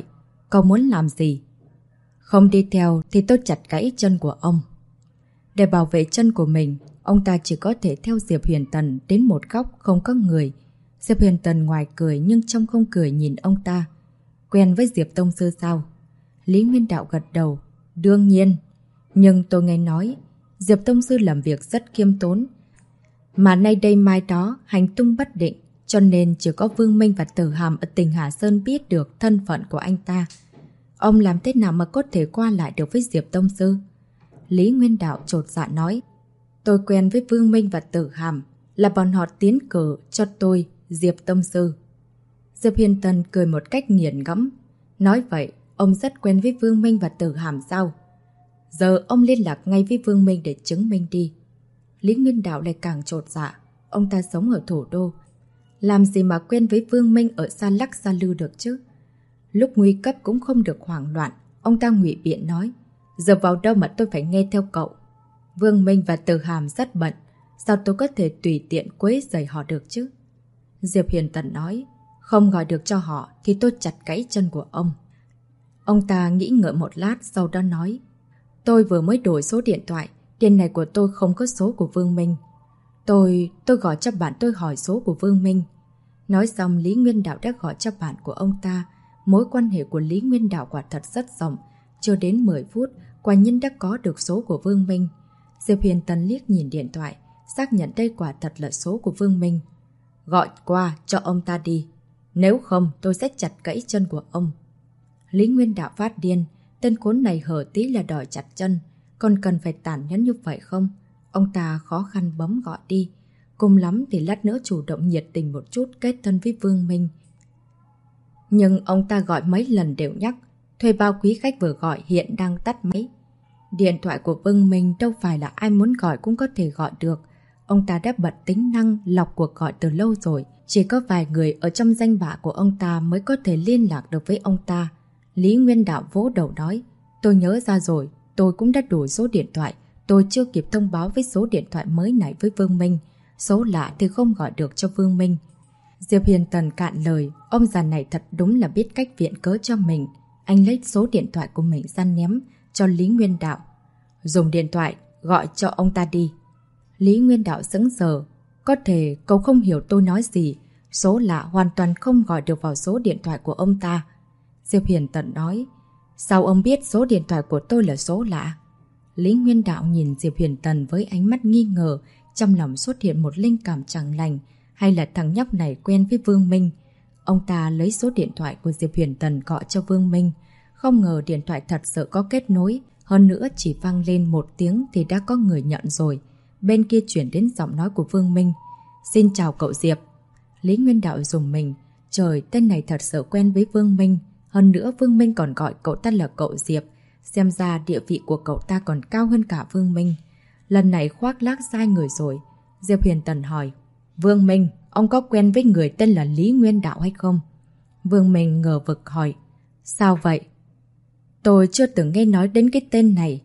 Cậu muốn làm gì? Không đi theo thì tôi chặt gãy chân của ông. Để bảo vệ chân của mình, ông ta chỉ có thể theo Diệp Huyền Tần đến một góc không có người. Diệp Huyền Tần ngoài cười nhưng trong không cười nhìn ông ta. Quen với Diệp Tông Sư sao? Lý Nguyên Đạo gật đầu. Đương nhiên. Nhưng tôi nghe nói Diệp Tông Sư làm việc rất khiêm tốn. Mà nay đây mai đó hành tung bất định, cho nên chỉ có Vương Minh và Tử Hàm ở tỉnh Hà Sơn biết được thân phận của anh ta. Ông làm thế nào mà có thể qua lại được với Diệp Tông Sư? Lý Nguyên Đạo chột dạ nói. Tôi quen với Vương Minh và Tử Hàm, là bọn họ tiến cử cho tôi Diệp Tông Sư. Diệp Huyền Tần cười một cách nghiền ngẫm. Nói vậy, ông rất quen với Vương Minh và Tử Hàm sao? Giờ ông liên lạc ngay với Vương Minh để chứng minh đi. Lý Nguyên Đạo lại càng chột dạ. Ông ta sống ở thủ đô, làm gì mà quen với Vương Minh ở xa lắc xa lư được chứ? Lúc nguy cấp cũng không được hoảng loạn. Ông ta ngụy biện nói. Giờ vào đâu mà tôi phải nghe theo cậu? Vương Minh và Tử Hàm rất bận, sao tôi có thể tùy tiện quấy rầy họ được chứ? Diệp Huyền Tần nói. Không gọi được cho họ thì tôi chặt gãy chân của ông. Ông ta nghĩ ngợi một lát, sau đó nói. Tôi vừa mới đổi số điện thoại, điện này của tôi không có số của Vương Minh. Tôi gọi cho bạn tôi hỏi số của Vương Minh. Nói xong, Lý Nguyên Đạo đã gọi cho bạn của ông ta. Mối quan hệ của Lý Nguyên Đạo quả thật rất rộng. Chưa đến 10 phút, quả nhiên đã có được số của Vương Minh. Diệp Huyền Tần liếc nhìn điện thoại, xác nhận đây quả thật là số của Vương Minh. Gọi qua cho ông ta đi. Nếu không, tôi sẽ chặt gãy chân của ông. Lý Nguyên Đạo phát điên. Tên khốn này hở tí là đòi chặt chân, còn cần phải tàn nhẫn như vậy không? Ông ta khó khăn bấm gọi đi. Cùng lắm thì lát nữa chủ động nhiệt tình một chút kết thân với Vương Minh. Nhưng ông ta gọi mấy lần đều nhắc. Thuê bao quý khách vừa gọi hiện đang tắt máy. Điện thoại của Vương Minh đâu phải là ai muốn gọi cũng có thể gọi được. Ông ta đã bật tính năng lọc cuộc gọi từ lâu rồi. Chỉ có vài người ở trong danh bạ của ông ta mới có thể liên lạc được với ông ta. Lý Nguyên Đạo vỗ đầu nói. Tôi nhớ ra rồi, tôi cũng đã đổi số điện thoại. Tôi chưa kịp thông báo với số điện thoại mới này với Vương Minh. Số lạ thì không gọi được cho Vương Minh. Diệp Huyền Tần cạn lời. Ông già này thật đúng là biết cách viện cớ cho mình. Anh lấy số điện thoại của mình ra ném cho Lý Nguyên Đạo. Dùng điện thoại gọi cho ông ta đi. Lý Nguyên Đạo sững sờ. Có thể cậu không hiểu tôi nói gì. Số lạ hoàn toàn không gọi được vào số điện thoại của ông ta. Diệp Huyền Tần nói. Sao ông biết số điện thoại của tôi là số lạ? Lý Nguyên Đạo nhìn Diệp Huyền Tần với ánh mắt nghi ngờ. Trong lòng xuất hiện một linh cảm chẳng lành. Hay là thằng nhóc này quen với Vương Minh? Ông ta lấy số điện thoại của Diệp Huyền Tần gọi cho Vương Minh. Không ngờ điện thoại thật sự có kết nối. Hơn nữa chỉ vang lên một tiếng thì đã có người nhận rồi. Bên kia chuyển đến giọng nói của Vương Minh. Xin chào cậu Diệp. Lý Nguyên Đạo rùng mình. Trời, tên này thật sự quen với Vương Minh. Hơn nữa Vương Minh còn gọi cậu ta là cậu Diệp. Xem ra địa vị của cậu ta còn cao hơn cả Vương Minh. Lần này khoác lác sai người rồi. Diệp Huyền Tần hỏi. Vương Minh, ông có quen với người tên là Lý Nguyên Đạo hay không? Vương Minh ngờ vực hỏi. Sao vậy? Tôi chưa từng nghe nói đến cái tên này.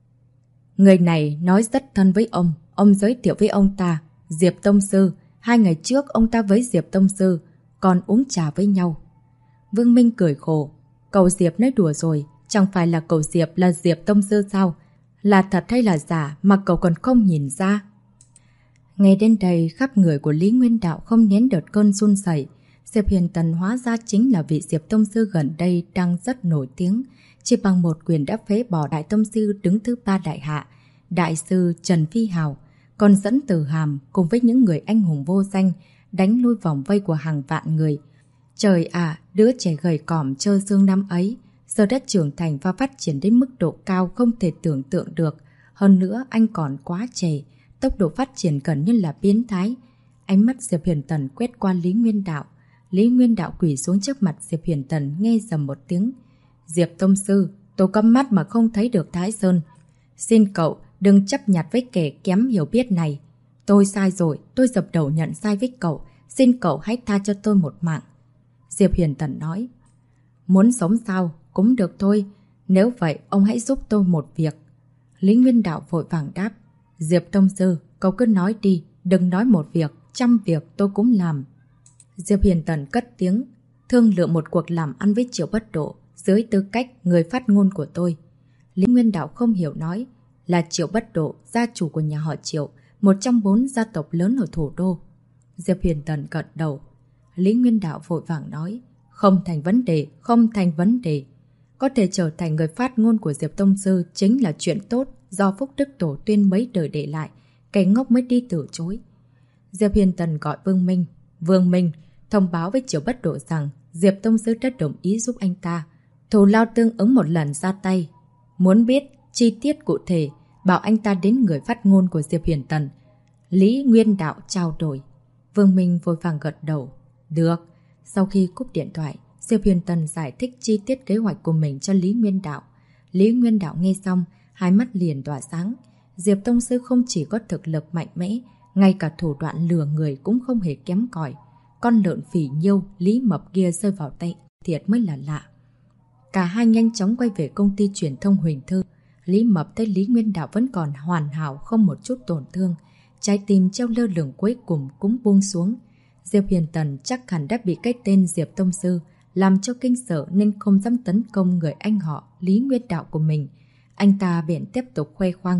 Người này nói rất thân với ông giới thiệu với ông ta. Diệp Tông Sư. 2 ngày trước ông ta với Diệp Tông Sư còn uống trà với nhau. Vương Minh cười khổ. Cậu Diệp nói đùa rồi. Chẳng phải là cậu Diệp là Diệp Tông Sư sao? Là thật hay là giả mà cậu còn không nhìn ra? Nghe đến đây, khắp người của Lý Nguyên Đạo không nén đợt cơn run rẩy. Diệp Huyền Tần hóa ra chính là vị Diệp Tông Sư gần đây đang rất nổi tiếng. Chỉ bằng một quyền đã phế bỏ Đại Tông Sư đứng thứ 3 đại hạ, Đại sư Trần Phi Hào, còn dẫn Tử Hàm cùng với những người anh hùng vô danh đánh lui vòng vây của hàng vạn người. Trời ạ, đứa trẻ gầy còm trơ xương năm ấy giờ đã trưởng thành và phát triển đến mức độ cao không thể tưởng tượng được. Hơn nữa anh còn quá trẻ, tốc độ phát triển gần như là biến thái. Ánh mắt Diệp Huyền Tần quét qua Lý Nguyên Đạo. Lý Nguyên Đạo quỳ xuống trước mặt Diệp Huyền Tần nghe dầm một tiếng. Diệp Tông Sư, tôi có mắt mà không thấy được Thái Sơn. Xin cậu đừng chấp nhặt với kẻ kém hiểu biết này. Tôi sai rồi, tôi dập đầu nhận sai với cậu. Xin cậu hãy tha cho tôi một mạng. Diệp Huyền Tần nói. Muốn sống sao? Cũng được thôi. Nếu vậy, ông hãy giúp tôi một việc. Lý Nguyên Đạo vội vàng đáp. Diệp Tông Sư, cậu cứ nói đi. Đừng nói một việc, 100 việc tôi cũng làm. Diệp Huyền Tần cất tiếng. Thương lượng một cuộc làm ăn với Triệu Bất Độ. dưới tư cách người phát ngôn của tôi. Lý Nguyên Đạo không hiểu nói, là Triệu Bất Độ, gia chủ của nhà họ Triệu, một trong 4 gia tộc lớn ở thủ đô. Diệp Huyền Tần gật đầu. Lý Nguyên Đạo vội vàng nói, không thành vấn đề, không thành vấn đề. Có thể trở thành người phát ngôn của Diệp Tông Sư chính là chuyện tốt do phúc đức tổ tiên mấy đời để lại, kẻ ngốc mới đi từ chối. Diệp Huyền Tần gọi Vương Minh. Vương Minh thông báo với Triệu Bất Độ rằng Diệp Tông Sư đã đồng ý giúp anh ta. Thù lao tương ứng một lần ra tay. Muốn biết chi tiết cụ thể, bảo anh ta đến người phát ngôn của Diệp Huyền Tần. Lý Nguyên Đạo trao đổi. Vương Minh vội vàng gật đầu. Được. Sau khi cúp điện thoại, Diệp Huyền Tần giải thích chi tiết kế hoạch của mình cho Lý Nguyên Đạo. Lý Nguyên Đạo nghe xong, hai mắt liền tỏa sáng. Diệp Tông Sư không chỉ có thực lực mạnh mẽ, ngay cả thủ đoạn lừa người cũng không hề kém cỏi. Con lợn phỉ nhiêu Lý Mập kia rơi vào tay thiệt mới là lạ. Cả hai nhanh chóng quay về công ty truyền thông Huỳnh Thư. Lý Mập thấy Lý Nguyên Đạo vẫn còn hoàn hảo, không một chút tổn thương. Trái tim treo lơ lửng cuối cùng cũng buông xuống. Diệp Huyền Tần chắc hẳn đã bị cái tên Diệp Tông Sư làm cho kinh sợ nên không dám tấn công người anh họ Lý Nguyên Đạo của mình. Anh ta bèn tiếp tục khoe khoang.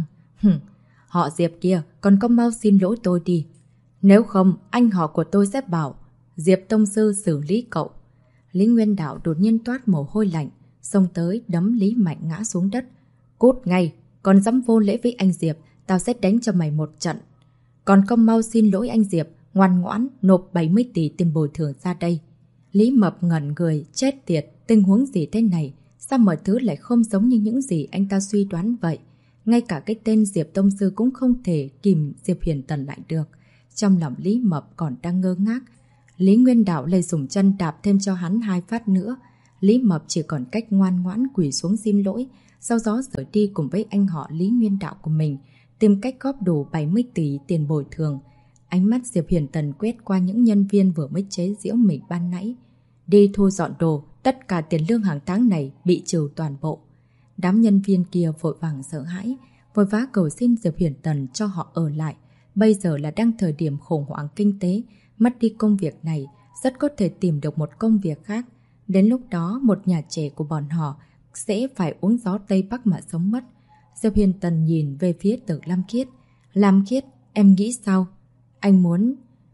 Họ Diệp kia, còn có mau xin lỗi tôi đi. Nếu không, anh họ của tôi sẽ bảo Diệp Tông Sư xử lý cậu. Lý Nguyên Đạo đột nhiên toát mồ hôi lạnh, xông tới đấm Lý Mạnh ngã xuống đất. Cút ngay, còn dám vô lễ với anh Diệp, tao sẽ đánh cho mày một trận. Còn không mau xin lỗi anh Diệp, ngoan ngoãn nộp 70 tỷ tiền bồi thường ra đây. Lý Mập ngẩn người, chết tiệt, tình huống gì thế này? Sao mọi thứ lại không giống như những gì anh ta suy đoán vậy? Ngay cả cái tên Diệp Tông Sư cũng không thể kìm Diệp Huyền Tần lại được. Trong lòng Lý Mập còn đang ngơ ngác. Lý Nguyên Đạo lại dùng chân đạp thêm cho hắn 2 phát nữa. Lý Mập chỉ còn cách ngoan ngoãn quỳ xuống xin lỗi, sau đó rời đi cùng với anh họ Lý Nguyên Đạo của mình, tìm cách góp đủ 70 tỷ tiền bồi thường. Ánh mắt Diệp Huyền Tần quét qua những nhân viên vừa mới chế giễu mình ban nãy. Đi thu dọn đồ, tất cả tiền lương hàng tháng này bị trừ toàn bộ. Đám nhân viên kia vội vàng sợ hãi, vội vã cầu xin Diệp Huyền Tần cho họ ở lại. Bây giờ là đang thời điểm khủng hoảng kinh tế, mất đi công việc này, rất có thể tìm được một công việc khác. Đến lúc đó, một nhà trẻ của bọn họ sẽ phải uống gió Tây Bắc mà sống mất. Diệp Huyền Tần nhìn về phía Tử Lam Khiết. Lam Khiết, em nghĩ sao? Anh muốn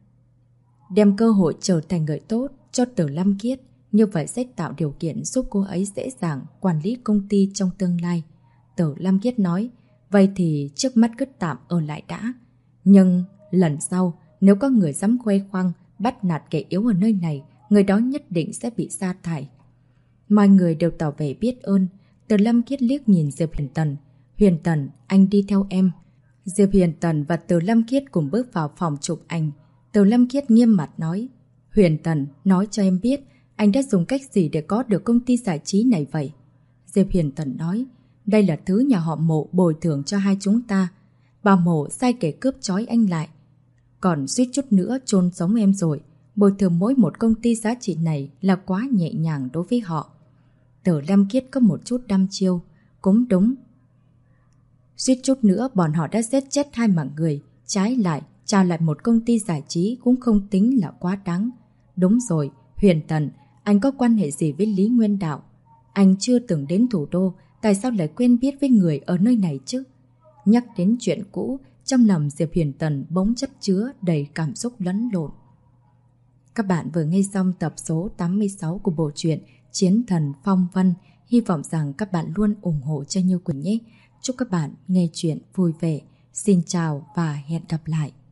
đem cơ hội trở thành người tốt cho Tử Lam Khiết. Như vậy sẽ tạo điều kiện giúp cô ấy dễ dàng quản lý công ty trong tương lai. Tử Lam Khiết nói, vậy thì trước mắt cứ tạm ở lại đã. Nhưng lần sau, nếu có người dám khoe khoang, bắt nạt kẻ yếu ở nơi này, người đó nhất định sẽ bị sa thải. Mọi người đều tỏ vẻ biết ơn. Tử Lam Khiết liếc nhìn Diệp Huyền Tần. Huyền Tần, anh đi theo em. Diệp Huyền Tần và Tử Lam Khiết cùng bước vào phòng chụp ảnh. Tử Lam Khiết nghiêm mặt nói, Huyền Tần, nói cho em biết, anh đã dùng cách gì để có được công ty giải trí này vậy? Diệp Huyền Tần nói, đây là thứ nhà họ Mộ bồi thường cho hai chúng ta. Bà Mộ sai kẻ cướp trói anh lại, còn suýt chút nữa chôn sống em rồi. Bồi thường mỗi một công ty giá trị này là quá nhẹ nhàng đối với họ. Tử Lam Khiết có một chút đăm chiêu. Cũng đúng. Suýt chút nữa bọn họ đã giết chết 2 mạng người. Trái lại, trao lại một công ty giải trí cũng không tính là quá đáng. Đúng rồi, Huyền Tần, anh có quan hệ gì với Lý Nguyên Đạo? Anh chưa từng đến thủ đô, tại sao lại quen biết với người ở nơi này chứ? Nhắc đến chuyện cũ, trong lòng Diệp Huyền Tần bỗng chất chứa đầy cảm xúc lẫn lộn. Các bạn vừa nghe xong tập số 86 của bộ truyện Chiến Thần Phong Vân. Hy vọng rằng các bạn luôn ủng hộ cho Như Quỳnh nhé. Chúc các bạn nghe chuyện vui vẻ. Xin chào và hẹn gặp lại.